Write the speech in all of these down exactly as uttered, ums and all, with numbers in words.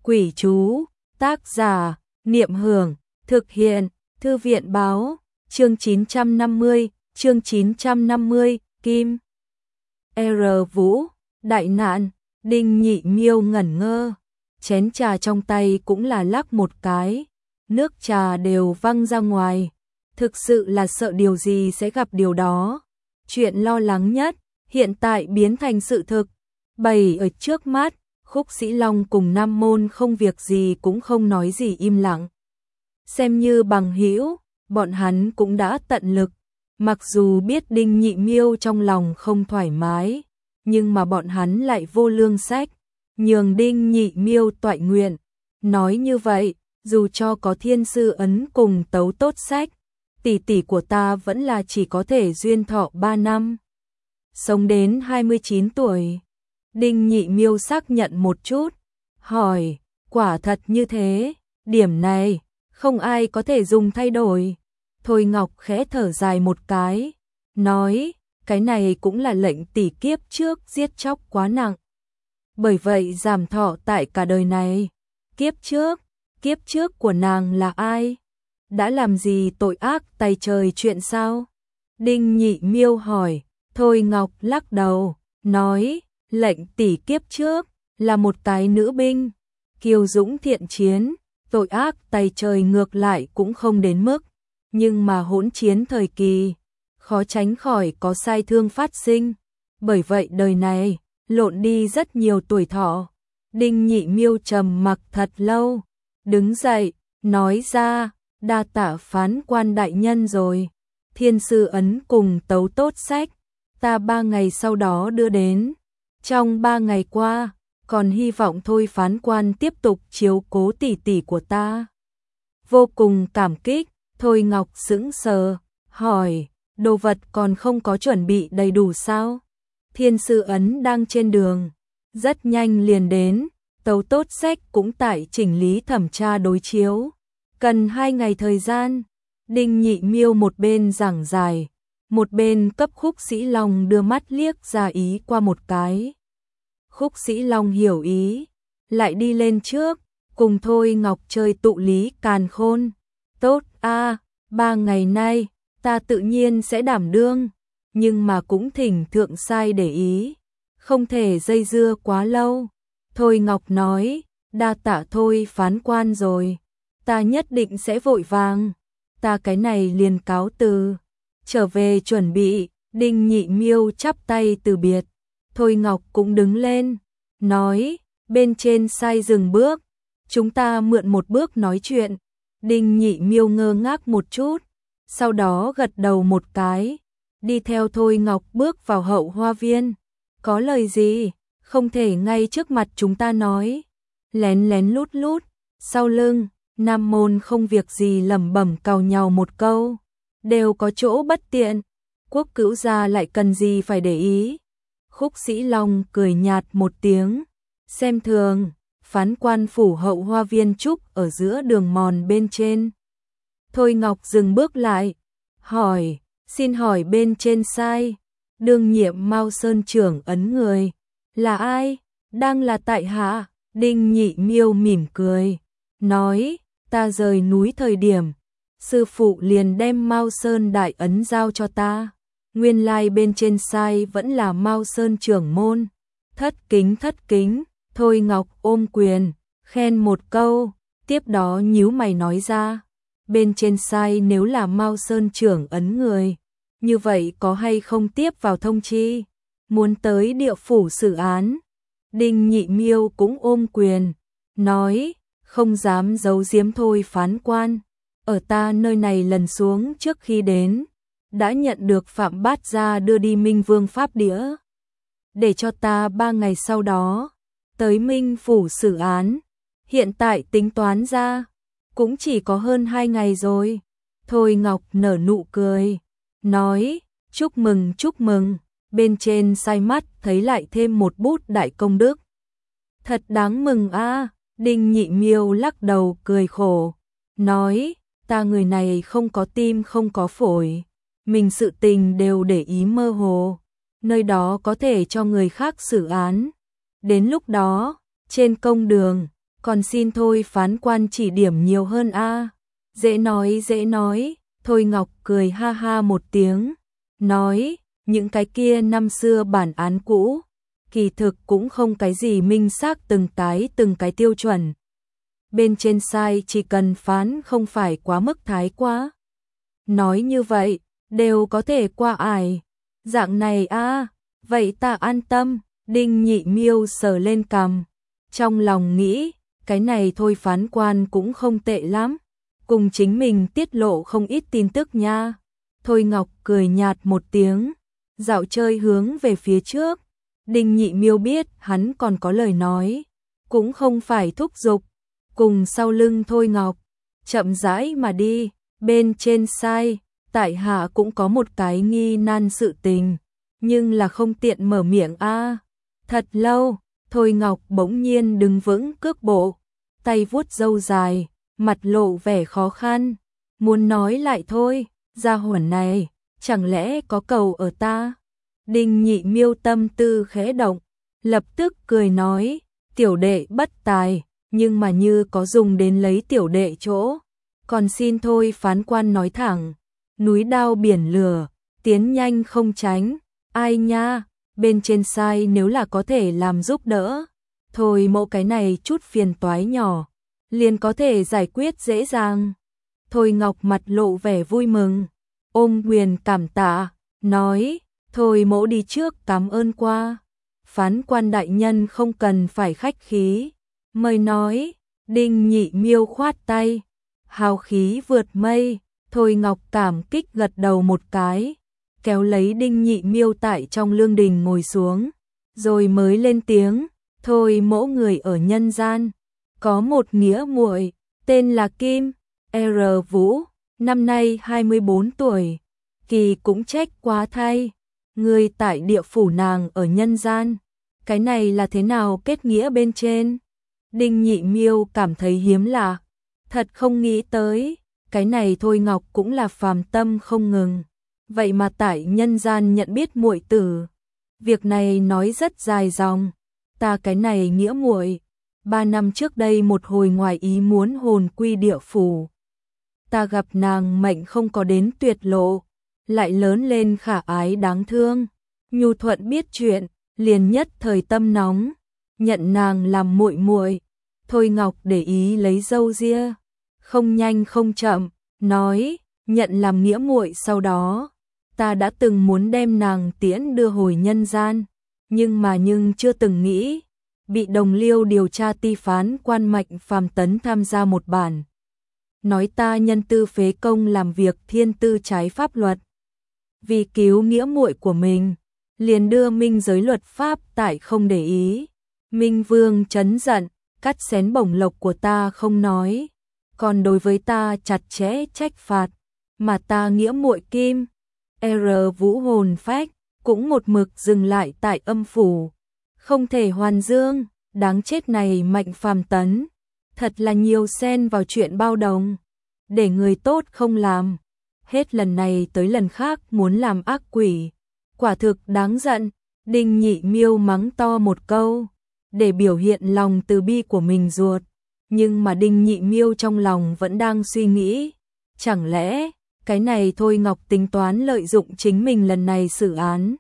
Quỷ chú, tác giả, Niệm Hưởng, thực hiện, Thư viện báo, chương chín trăm năm mươi, chương chín trăm năm mươi, Kim. R. Vũ, đại nạn, Đinh Nhị Miêu ngẩn ngơ, chén trà trong tay cũng là lắc một cái, nước trà đều văng ra ngoài, thực sự là sợ điều gì sẽ gặp điều đó. Chuyện lo lắng nhất, hiện tại biến thành sự thực, bày ở trước mắt. Khúc Sĩ Long cùng Nam Môn không việc gì cũng không nói gì im lặng. Xem như bằng hữu, bọn hắn cũng đã tận lực, mặc dù biết Đinh Nhị Miêu trong lòng không thoải mái, nhưng mà bọn hắn lại vô lương sách, nhường Đinh Nhị Miêu toại nguyện. Nói như vậy, dù cho có thiên sư ấn cùng tấu tốt sách, tỷ tỷ của ta vẫn là chỉ có thể duyên thọ ba năm. Sống đến hai mươi chín tuổi. Đinh Nhị Miêu xác nhận một chút, hỏi, quả thật như thế, điểm này, không ai có thể dùng thay đổi. Thôi Ngọc khẽ thở dài một cái, nói, cái này cũng là lệnh tỷ kiếp trước giết chóc quá nặng. Bởi vậy giảm thọ tại cả đời này. Kiếp trước, kiếp trước của nàng là ai? Đã làm gì tội ác tày trời chuyện sao? Đinh Nhị Miêu hỏi, Thôi Ngọc lắc đầu, nói, lệnh tỷ kiếp trước là một cái nữ binh, kiêu dũng thiện chiến, tội ác tày trời ngược lại cũng không đến mức, nhưng mà hỗn chiến thời kỳ, khó tránh khỏi có sai thương phát sinh, bởi vậy đời này lộn đi rất nhiều tuổi thọ. Đinh Nhị Miêu trầm mặc thật lâu, đứng dậy, nói ra, đa tạ phán quan đại nhân rồi, thiên sư ấn cùng tấu tốt sách, ta ba ngày sau đó đưa đến. Trong ba ngày qua, còn hy vọng thôi phán quan tiếp tục chiếu cố tỷ tỷ của ta. Vô cùng cảm kích, Thôi Ngọc sững sờ, hỏi, đồ vật còn không có chuẩn bị đầy đủ sao? Thiên sư ấn đang trên đường, rất nhanh liền đến, tấu tốt sách cũng tại chỉnh lý thẩm tra đối chiếu. Cần hai ngày thời gian, Đinh Nhị Miêu một bên giảng giải, một bên cấp Khúc Sĩ Long đưa mắt liếc ra ý qua một cái. Khúc Sĩ Long hiểu ý, lại đi lên trước, cùng Thôi Ngọc chơi tụ lý càn khôn. Tốt a, ba ngày nay, ta tự nhiên sẽ đảm đương, nhưng mà cũng thỉnh thượng sai để ý, không thể dây dưa quá lâu. Thôi Ngọc nói, đa tạ Thôi phán quan rồi, ta nhất định sẽ vội vàng, ta cái này liền cáo từ, trở về chuẩn bị. Đinh Nhị Miêu chắp tay từ biệt. Thôi Ngọc cũng đứng lên, nói, bên trên sai dừng bước, chúng ta mượn một bước nói chuyện. Đinh Nhị Miêu ngơ ngác một chút, sau đó gật đầu một cái, đi theo Thôi Ngọc bước vào hậu hoa viên. Có lời gì, không thể ngay trước mặt chúng ta nói. Lén lén lút lút, sau lưng, Nam Môn không việc gì lẩm bẩm càu nhàu một câu, đều có chỗ bất tiện, Quốc Cữu gia lại cần gì phải để ý. Khúc Sĩ Long cười nhạt một tiếng, xem thường, phán quan phủ hậu hoa viên trúc ở giữa đường mòn bên trên. Thôi Ngọc dừng bước lại, hỏi, xin hỏi bên trên sai, đương nhiệm Mao Sơn trưởng ấn người, là ai? Đang là tại hạ. Đinh Nhị Miêu mỉm cười, nói, ta rời núi thời điểm, sư phụ liền đem Mao Sơn đại ấn giao cho ta. Nguyên lai bên trên sai vẫn là Mao Sơn trưởng môn. Thất kính thất kính, Thôi Ngọc ôm quyền, khen một câu, tiếp đó nhíu mày nói ra, bên trên sai nếu là Mao Sơn trưởng ấn người, như vậy có hay không tiếp vào thông chi, muốn tới địa phủ xử án. Đinh Nhị Miêu cũng ôm quyền, nói, không dám giấu giếm Thôi phán quan, ở ta nơi này lần xuống trước khi đến, đã nhận được Phạm Bát Gia đưa đi Minh Vương Pháp Đĩa, để cho ta ba ngày sau đó, tới Minh Phủ xử án, hiện tại tính toán ra, cũng chỉ có hơn hai ngày rồi. Thôi Ngọc nở nụ cười, nói, chúc mừng chúc mừng, bên trên sai mắt thấy lại thêm một bút đại công đức. Thật đáng mừng a. À. Đinh Nhị Miêu lắc đầu cười khổ, nói, ta người này không có tim không có phổi, mình sự tình đều để ý mơ hồ, nơi đó có thể cho người khác xử án. Đến lúc đó, trên công đường, Còn xin thôi phán quan chỉ điểm nhiều hơn a. Dễ nói dễ nói, Thôi Ngọc cười ha ha một tiếng, nói, những cái kia năm xưa bản án cũ, kỳ thực cũng không cái gì minh xác từng cái từng cái tiêu chuẩn. Bên trên sai chỉ cần phán không phải quá mức thái quá. Nói như vậy, đều có thể qua ải. Dạng này a, vậy ta an tâm. Đinh Nhị Miêu sờ lên cằm, trong lòng nghĩ, cái này thôi phán quan cũng không tệ lắm, cùng chính mình tiết lộ không ít tin tức nha. Thôi Ngọc cười nhạt một tiếng, dạo chơi hướng về phía trước. Đinh Nhị Miêu biết hắn còn có lời nói, cũng không phải thúc giục, cùng sau lưng Thôi Ngọc, chậm rãi mà đi. Bên trên sai, tại hạ cũng có một cái nghi nan sự tình, nhưng là không tiện mở miệng a. Thật lâu, Thôi Ngọc bỗng nhiên đứng vững cước bộ, tay vuốt râu dài, mặt lộ vẻ khó khăn, muốn nói lại thôi, gia hỏa này, chẳng lẽ có cầu ở ta? Đinh Nhị Miêu tâm tư khẽ động, lập tức cười nói, tiểu đệ bất tài, nhưng mà như có dùng đến lấy tiểu đệ chỗ, còn xin thôi phán quan nói thẳng, núi đao biển lửa, tiến nhanh không tránh, ai nha, bên trên sai nếu là có thể làm giúp đỡ, thôi mẫu cái này chút phiền toái nhỏ, liền có thể giải quyết dễ dàng. Thôi Ngọc mặt lộ vẻ vui mừng, ôm quyền cảm tạ, nói, thôi mẫu đi trước cảm ơn qua. Phán quan đại nhân không cần phải khách khí, mời nói. Đinh Nhị Miêu khoát tay, hào khí vượt mây. Thôi Ngọc cảm kích gật đầu một cái, kéo lấy Đinh Nhị Miêu tại trong lương đình ngồi xuống, rồi mới lên tiếng, thôi mẫu người ở nhân gian, có một nghĩa muội, tên là Kim, R. Vũ, năm nay hai mươi bốn tuổi, kỳ cũng trách quá thay, người tại địa phủ nàng ở nhân gian, cái này là thế nào kết nghĩa bên trên? Đinh Nhị Miêu cảm thấy hiếm lạ, thật không nghĩ tới, cái này Thôi Ngọc cũng là phàm tâm không ngừng, vậy mà tại nhân gian nhận biết muội tử. Việc này nói rất dài dòng, ta cái này nghĩa muội, ba năm trước đây một hồi ngoài ý muốn hồn quy địa phủ. Ta gặp nàng mệnh không có đến tuyệt lộ, lại lớn lên khả ái đáng thương, nhu thuận biết chuyện, liền nhất thời tâm nóng, nhận nàng làm muội muội. Thôi Ngọc để ý lấy râu ria, không nhanh không chậm, nói, nhận làm nghĩa muội sau đó, ta đã từng muốn đem nàng tiễn đưa hồi nhân gian, nhưng mà nhưng chưa từng nghĩ, bị đồng liêu điều tra ti phán quan Mạnh Phàm Tấn tham gia một bản. Nói ta nhân tư phế công làm việc thiên tư trái pháp luật. Vì cứu nghĩa muội của mình, liền đưa minh giới luật pháp tại không để ý. Minh Vương chấn giận, cắt xén bổng lộc của ta không nói, còn đối với ta chặt chẽ trách phạt, mà ta nghĩa muội Kim, R. Vũ hồn phách, cũng một mực dừng lại tại âm phủ, không thể hoàn dương, đáng chết này Mạnh Phàm Tấn, thật là nhiều xen vào chuyện bao đồng, để người tốt không làm, hết lần này tới lần khác muốn làm ác quỷ, quả thực đáng giận. Đinh Nhị Miêu mắng to một câu, để biểu hiện lòng từ bi của mình ruột, nhưng mà Đinh Nhị Miêu trong lòng vẫn đang suy nghĩ, chẳng lẽ cái này Thôi Ngọc tính toán lợi dụng chính mình lần này xử án,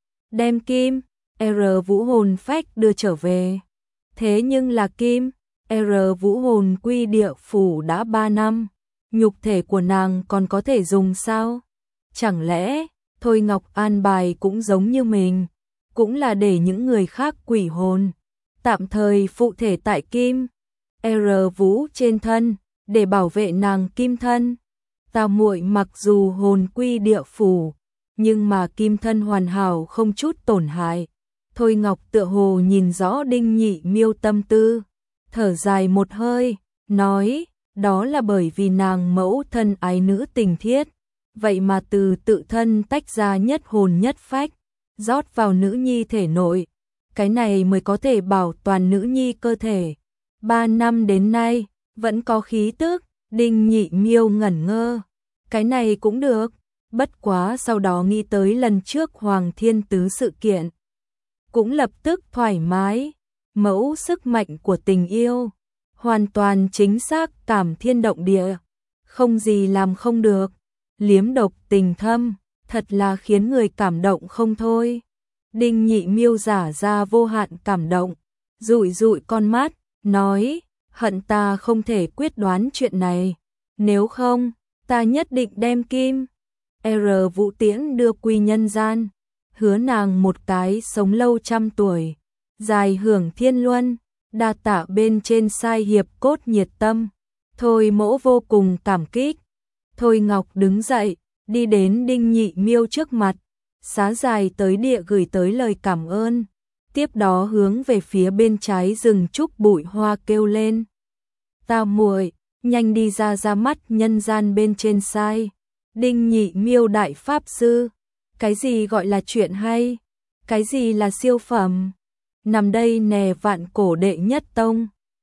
đem Kim, R. Vũ hồn phách đưa trở về. Thế nhưng là Kim, R. Vũ hồn quy địa phủ đã ba năm, nhục thể của nàng còn có thể dùng sao? Chẳng lẽ Thôi Ngọc an bài cũng giống như mình, cũng là để những người khác quỷ hồn, tạm thời phụ thể tại Kim, R. Vũ trên thân, để bảo vệ nàng kim thân. Ta muội mặc dù hồn quy địa phủ, nhưng mà kim thân hoàn hảo không chút tổn hại. Thôi Ngọc tựa hồ nhìn rõ Đinh Nhị Miêu tâm tư, thở dài một hơi, nói, đó là bởi vì nàng mẫu thân ái nữ tình thiết, vậy mà từ tự thân tách ra nhất hồn nhất phách, rót vào nữ nhi thể nội, cái này mới có thể bảo toàn nữ nhi cơ thể. Ba năm đến nay, vẫn có khí tức. Đinh Nhị Miêu ngẩn ngơ, cái này cũng được, bất quá sau đó nghĩ tới lần trước Hoàng Thiên Tứ sự kiện, cũng lập tức thoải mái, mẫu sức mạnh của tình yêu, hoàn toàn chính xác, cảm thiên động địa, không gì làm không được, liếm độc tình thâm, thật là khiến người cảm động không thôi. Đinh Nhị miêu giả ra vô hạn cảm động, dụi dụi con mắt, nói, hận ta không thể quyết đoán chuyện này, nếu không, ta nhất định đem Kim R Vũ Tiễn đưa quy nhân gian, hứa nàng một cái sống lâu trăm tuổi, dài hưởng thiên luân, đa tạ bên trên sai hiệp cốt nhiệt tâm. Thôi Mỗ vô cùng cảm kích. Thôi Ngọc đứng dậy, đi đến Đinh Nhị miêu trước mặt, xá dài tới địa gửi tới lời cảm ơn, tiếp đó hướng về phía bên trái rừng trúc bụi hoa kêu lên. Ta muội, nhanh đi ra ra mắt nhân gian bên trên sai. Đinh Nhị miêu đại pháp sư, cái gì gọi là chuyện hay, cái gì là siêu phẩm, nằm đây nè vạn cổ đệ nhất tông.